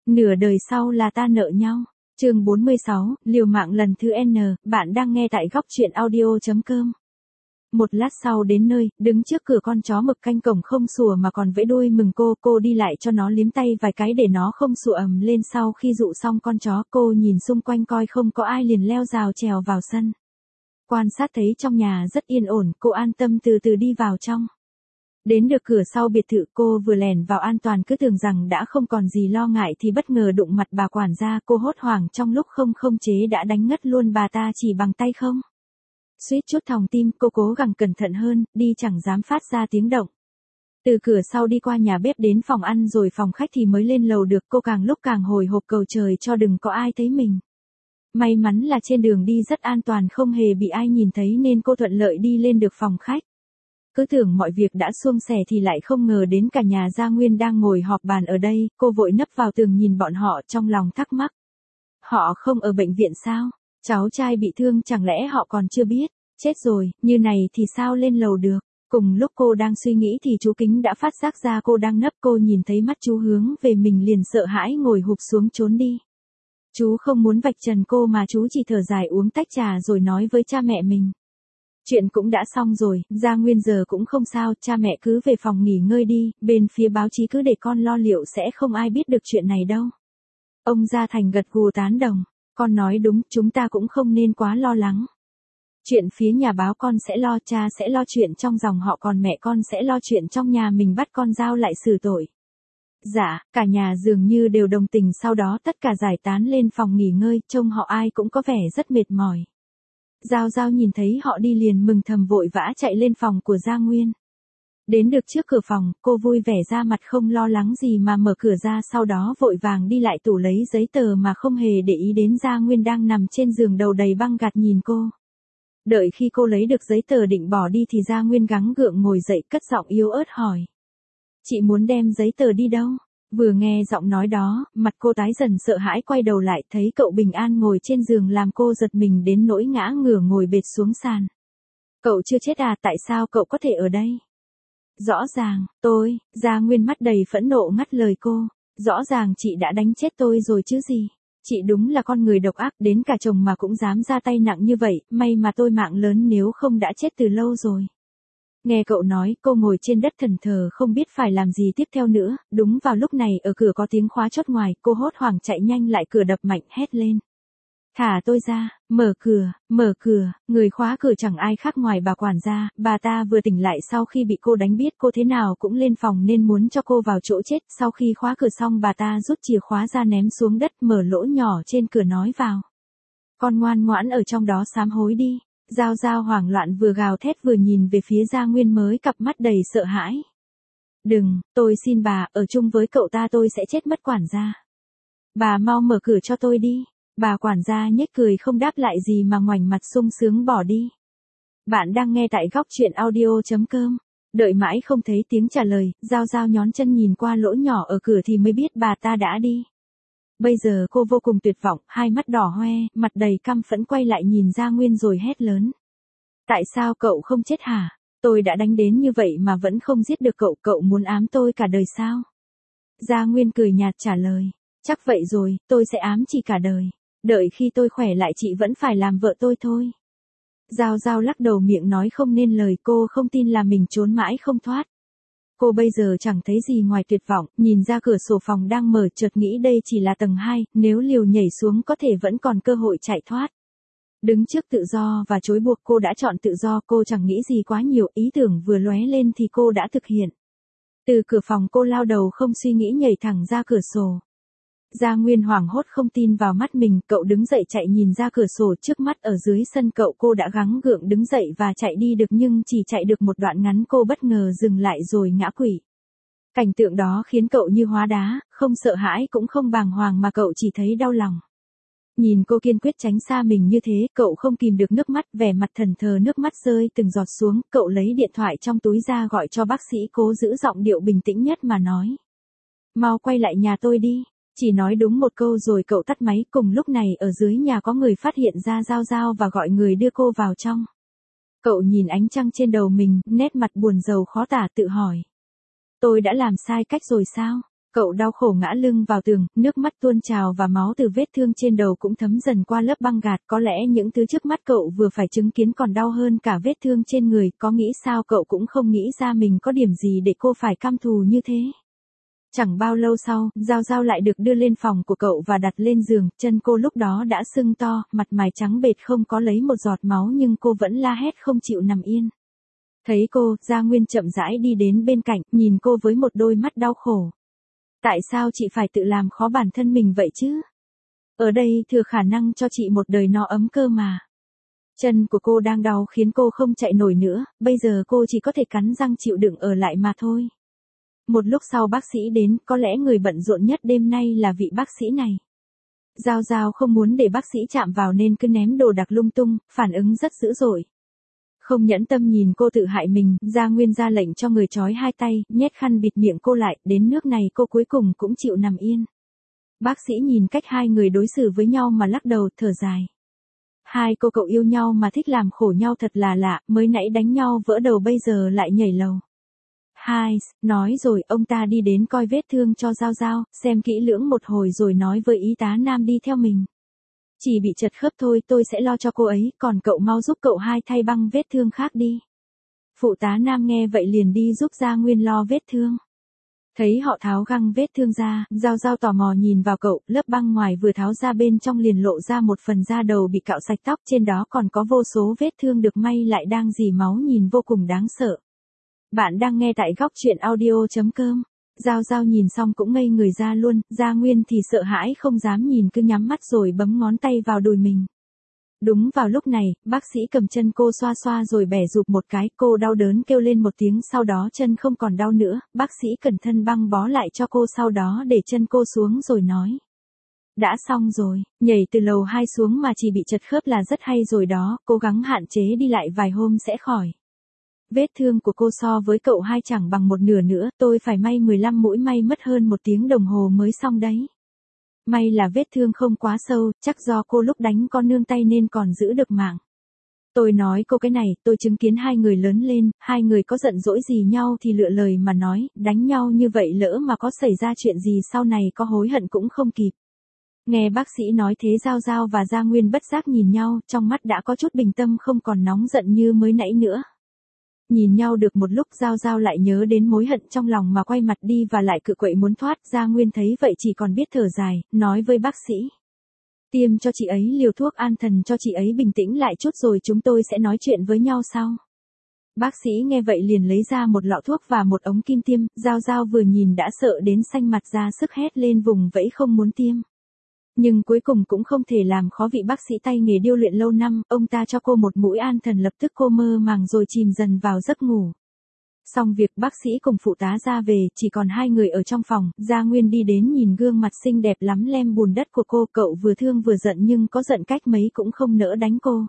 nửa đời sau là ta nợ nhau. Chương 46, liều mạng lần thứ N, bạn đang nghe tại góc truyện audio.com. Một lát sau đến nơi, đứng trước cửa con chó mực canh cổng không sủa mà còn vẫy đuôi mừng cô đi lại cho nó liếm tay vài cái để nó không sủa ầm lên. Sau khi dụ xong con chó, cô nhìn xung quanh coi không có ai liền leo rào trèo vào sân. Quan sát thấy trong nhà rất yên ổn, cô an tâm từ từ đi vào trong. Đến được cửa sau biệt thự, cô vừa lèn vào an toàn cứ tưởng rằng đã không còn gì lo ngại thì bất ngờ đụng mặt bà quản gia. Cô hốt hoảng trong lúc không chế đã đánh ngất luôn bà ta chỉ bằng tay không. Suýt chút thòng tim, cô cố gắng cẩn thận hơn, đi chẳng dám phát ra tiếng động. Từ cửa sau đi qua nhà bếp đến phòng ăn rồi phòng khách thì mới lên lầu được. Cô càng lúc càng hồi hộp cầu trời cho đừng có ai thấy mình. May mắn là trên đường đi rất an toàn, không hề bị ai nhìn thấy nên cô thuận lợi đi lên được phòng khách. Cứ tưởng mọi việc đã suôn sẻ thì lại không ngờ đến cả nhà Gia Nguyên đang ngồi họp bàn ở đây. Cô vội nấp vào tường nhìn bọn họ trong lòng thắc mắc. Họ không ở bệnh viện sao? Cháu trai bị thương chẳng lẽ họ còn chưa biết? Chết rồi, như này thì sao lên lầu được? Cùng lúc cô đang suy nghĩ thì chú Kính đã phát giác ra cô đang nấp. Cô nhìn thấy mắt chú hướng về mình liền sợ hãi ngồi hụp xuống trốn đi. Chú không muốn vạch trần cô mà chú chỉ thở dài uống tách trà rồi nói với cha mẹ mình. Chuyện cũng đã xong rồi, Gia Nguyên giờ cũng không sao, cha mẹ cứ về phòng nghỉ ngơi đi, bên phía báo chí cứ để con lo liệu, sẽ không ai biết được chuyện này đâu. Ông Gia Thành gật gù tán đồng, con nói đúng, chúng ta cũng không nên quá lo lắng. Chuyện phía nhà báo con sẽ lo, cha sẽ lo chuyện trong dòng họ, còn mẹ con sẽ lo chuyện trong nhà mình bắt con giao lại xử tội. Dạ, cả nhà dường như đều đồng tình, sau đó tất cả giải tán lên phòng nghỉ ngơi, trông họ ai cũng có vẻ rất mệt mỏi. Giao Giao nhìn thấy họ đi liền mừng thầm vội vã chạy lên phòng của Gia Nguyên. Đến được trước cửa phòng, cô vui vẻ ra mặt không lo lắng gì mà mở cửa ra, sau đó vội vàng đi lại tủ lấy giấy tờ mà không hề để ý đến Gia Nguyên đang nằm trên giường đầu đầy băng gạc nhìn cô. Đợi khi cô lấy được giấy tờ định bỏ đi thì Gia Nguyên gắng gượng ngồi dậy cất giọng yếu ớt hỏi. Chị muốn đem giấy tờ đi đâu? Vừa nghe giọng nói đó, mặt cô tái dần sợ hãi quay đầu lại thấy cậu bình an ngồi trên giường làm cô giật mình đến nỗi ngã ngửa ngồi bệt xuống sàn. Cậu chưa chết à, tại sao cậu có thể ở đây? Rõ ràng, Gia Nguyên mắt đầy phẫn nộ ngắt lời cô. Rõ ràng chị đã đánh chết tôi rồi chứ gì. Chị đúng là con người độc ác, đến cả chồng mà cũng dám ra tay nặng như vậy, may mà tôi mạng lớn nếu không đã chết từ lâu rồi. Nghe cậu nói, cô ngồi trên đất thẫn thờ không biết phải làm gì tiếp theo nữa. Đúng vào lúc này ở cửa có tiếng khóa chốt ngoài, cô hốt hoảng chạy nhanh lại cửa đập mạnh hét lên. Thả tôi ra, mở cửa, người khóa cửa chẳng ai khác ngoài bà quản gia. Bà ta vừa tỉnh lại sau khi bị cô đánh, biết cô thế nào cũng lên phòng nên muốn cho cô vào chỗ chết. Sau khi khóa cửa xong bà ta rút chìa khóa ra ném xuống đất, mở lỗ nhỏ trên cửa nói vào. Con ngoan ngoãn ở trong đó sám hối đi. Giao Giao hoảng loạn vừa gào thét vừa nhìn về phía Gia Nguyên mới cặp mắt đầy sợ hãi. Đừng, tôi xin bà, ở chung với cậu ta tôi sẽ chết mất quản gia. Bà mau mở cửa cho tôi đi. Bà quản gia nhếch cười không đáp lại gì mà ngoảnh mặt sung sướng bỏ đi. Bạn đang nghe tại góc truyện audio.com. Đợi mãi không thấy tiếng trả lời, Giao Giao nhón chân nhìn qua lỗ nhỏ ở cửa thì mới biết bà ta đã đi. Bây giờ cô vô cùng tuyệt vọng, hai mắt đỏ hoe, mặt đầy căm phẫn quay lại nhìn Gia Nguyên rồi hét lớn. Tại sao cậu không chết hả? Tôi đã đánh đến như vậy mà vẫn không giết được cậu, cậu muốn ám tôi cả đời sao? Gia Nguyên cười nhạt trả lời. Chắc vậy rồi, tôi sẽ ám chị cả đời. Đợi khi tôi khỏe lại chị vẫn phải làm vợ tôi thôi. Giao Giao lắc đầu miệng nói không nên lời, cô không tin là mình trốn mãi không thoát. Cô bây giờ chẳng thấy gì ngoài tuyệt vọng, nhìn ra cửa sổ phòng đang mở chợt nghĩ đây chỉ là tầng 2, nếu liều nhảy xuống có thể vẫn còn cơ hội chạy thoát. Đứng trước tự do và trói buộc, cô đã chọn tự do, cô chẳng nghĩ gì quá nhiều, ý tưởng vừa lóe lên thì cô đã thực hiện. Từ cửa phòng cô lao đầu không suy nghĩ nhảy thẳng ra cửa sổ. Gia Nguyên hoảng hốt không tin vào mắt mình, cậu đứng dậy chạy nhìn ra cửa sổ trước mắt ở dưới sân cậu. Cô đã gắng gượng đứng dậy và chạy đi được nhưng chỉ chạy được một đoạn ngắn cô bất ngờ dừng lại rồi ngã quỵ. Cảnh tượng đó khiến cậu như hóa đá, không sợ hãi cũng không bàng hoàng mà cậu chỉ thấy đau lòng. Nhìn cô kiên quyết tránh xa mình như thế, cậu không kìm được nước mắt, vẻ mặt thẫn thờ nước mắt rơi từng giọt xuống, cậu lấy điện thoại trong túi ra gọi cho bác sĩ, cố giữ giọng điệu bình tĩnh nhất mà nói. Mau quay lại nhà tôi đi. Chỉ nói đúng một câu rồi cậu tắt máy. Cùng lúc này ở dưới nhà có người phát hiện ra Giao Giao và gọi người đưa cô vào trong. Cậu nhìn ánh trăng trên đầu mình, nét mặt buồn rầu khó tả tự hỏi. Tôi đã làm sai cách rồi sao? Cậu đau khổ ngã lưng vào tường, nước mắt tuôn trào và máu từ vết thương trên đầu cũng thấm dần qua lớp băng gạc. Có lẽ những thứ trước mắt cậu vừa phải chứng kiến còn đau hơn cả vết thương trên người. Có nghĩ sao cậu cũng không nghĩ ra mình có điểm gì để cô phải căm thù như thế. Chẳng bao lâu sau, Giao Giao lại được đưa lên phòng của cậu và đặt lên giường. Chân cô lúc đó đã sưng to, mặt mày trắng bệch không có lấy một giọt máu nhưng cô vẫn la hét không chịu nằm yên. Thấy cô, Gia Nguyên chậm rãi đi đến bên cạnh, nhìn cô với một đôi mắt đau khổ. Tại sao chị phải tự làm khó bản thân mình vậy chứ? Ở đây thừa khả năng cho chị một đời no ấm cơ mà. Chân của cô đang đau khiến cô không chạy nổi nữa, bây giờ cô chỉ có thể cắn răng chịu đựng ở lại mà thôi. Một lúc sau bác sĩ đến, có lẽ người bận rộn nhất đêm nay là vị bác sĩ này. Giao Giao không muốn để bác sĩ chạm vào nên cứ ném đồ đạc lung tung, phản ứng rất dữ dội. Không nhẫn tâm nhìn cô tự hại mình, Gia Nguyên ra lệnh cho người trói hai tay, nhét khăn bịt miệng cô lại, đến nước này cô cuối cùng cũng chịu nằm yên. Bác sĩ nhìn cách hai người đối xử với nhau mà lắc đầu, thở dài. Hai cô cậu yêu nhau mà thích làm khổ nhau thật là lạ, mới nãy đánh nhau vỡ đầu bây giờ lại nhảy lầu. Hai, nói rồi ông ta đi đến coi vết thương cho Giao Giao, xem kỹ lưỡng một hồi rồi nói với y tá nam đi theo mình. Chỉ bị chật khớp thôi, tôi sẽ lo cho cô ấy, còn cậu mau giúp cậu hai thay băng vết thương khác đi. Phụ tá nam nghe vậy liền đi giúp Gia Nguyên lo vết thương. Thấy họ tháo găng vết thương ra, Giao Giao tò mò nhìn vào cậu, lớp băng ngoài vừa tháo ra bên trong liền lộ ra một phần da đầu bị cạo sạch tóc, trên đó còn có vô số vết thương được may lại đang rỉ máu nhìn vô cùng đáng sợ. Bạn đang nghe tại góc truyện audio.com. Giao Giao nhìn xong cũng ngây người ra luôn, Gia Nguyên thì sợ hãi không dám nhìn cứ nhắm mắt rồi bấm ngón tay vào đùi mình. Đúng vào lúc này, bác sĩ cầm chân cô xoa xoa rồi bẻ rụp một cái, cô đau đớn kêu lên một tiếng sau đó chân không còn đau nữa, bác sĩ cẩn thận băng bó lại cho cô sau đó để chân cô xuống rồi nói. Đã xong rồi, nhảy từ lầu 2 xuống mà chỉ bị chật khớp là rất hay rồi đó, cố gắng hạn chế đi lại vài hôm sẽ khỏi. Vết thương của cô so với cậu hai chẳng bằng một nửa nữa, tôi phải may 15 mũi may mất hơn 1 tiếng đồng hồ mới xong đấy. May là vết thương không quá sâu, chắc do cô lúc đánh con nương tay nên còn giữ được mạng. Tôi nói cô cái này, tôi chứng kiến hai người lớn lên, hai người có giận dỗi gì nhau thì lựa lời mà nói, đánh nhau như vậy lỡ mà có xảy ra chuyện gì sau này có hối hận cũng không kịp. Nghe bác sĩ nói thế Giao Giao và Gia Nguyên bất giác nhìn nhau, trong mắt đã có chút bình tâm không còn nóng giận như mới nãy nữa. Nhìn nhau được một lúc Giao Giao lại nhớ đến mối hận trong lòng mà quay mặt đi và lại cự quậy muốn thoát. Gia Nguyên thấy vậy chỉ còn biết thở dài, nói với bác sĩ. Tiêm cho chị ấy liều thuốc an thần cho chị ấy bình tĩnh lại chút rồi chúng tôi sẽ nói chuyện với nhau sau. Bác sĩ nghe vậy liền lấy ra một lọ thuốc và một ống kim tiêm, Giao Giao vừa nhìn đã sợ đến xanh mặt ra sức hét lên vùng vẫy không muốn tiêm. Nhưng cuối cùng cũng không thể làm khó vị bác sĩ tay nghề điêu luyện lâu năm, ông ta cho cô một mũi an thần lập tức cô mơ màng rồi chìm dần vào giấc ngủ. Xong việc bác sĩ cùng phụ tá ra về, chỉ còn hai người ở trong phòng, Gia Nguyên đi đến nhìn gương mặt xinh đẹp lắm lem bùn đất của cô, cậu vừa thương vừa giận nhưng có giận cách mấy cũng không nỡ đánh cô.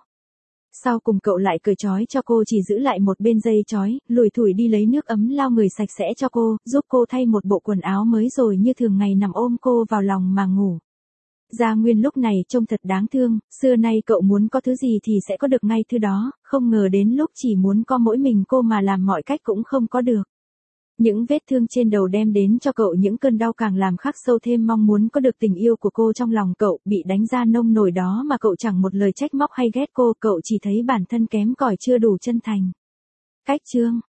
Sau cùng cậu lại cởi trói cho cô chỉ giữ lại một bên dây trói, lủi thủi đi lấy nước ấm lau người sạch sẽ cho cô, giúp cô thay một bộ quần áo mới rồi như thường ngày nằm ôm cô vào lòng mà ngủ. Gia Nguyên lúc này trông thật đáng thương, xưa nay cậu muốn có thứ gì thì sẽ có được ngay thứ đó, không ngờ đến lúc chỉ muốn có mỗi mình cô mà làm mọi cách cũng không có được. Những vết thương trên đầu đem đến cho cậu những cơn đau càng làm khắc sâu thêm mong muốn có được tình yêu của cô trong lòng cậu, bị đánh ra nông nổi đó mà cậu chẳng một lời trách móc hay ghét cô, cậu chỉ thấy bản thân kém cỏi chưa đủ chân thành. Cách chương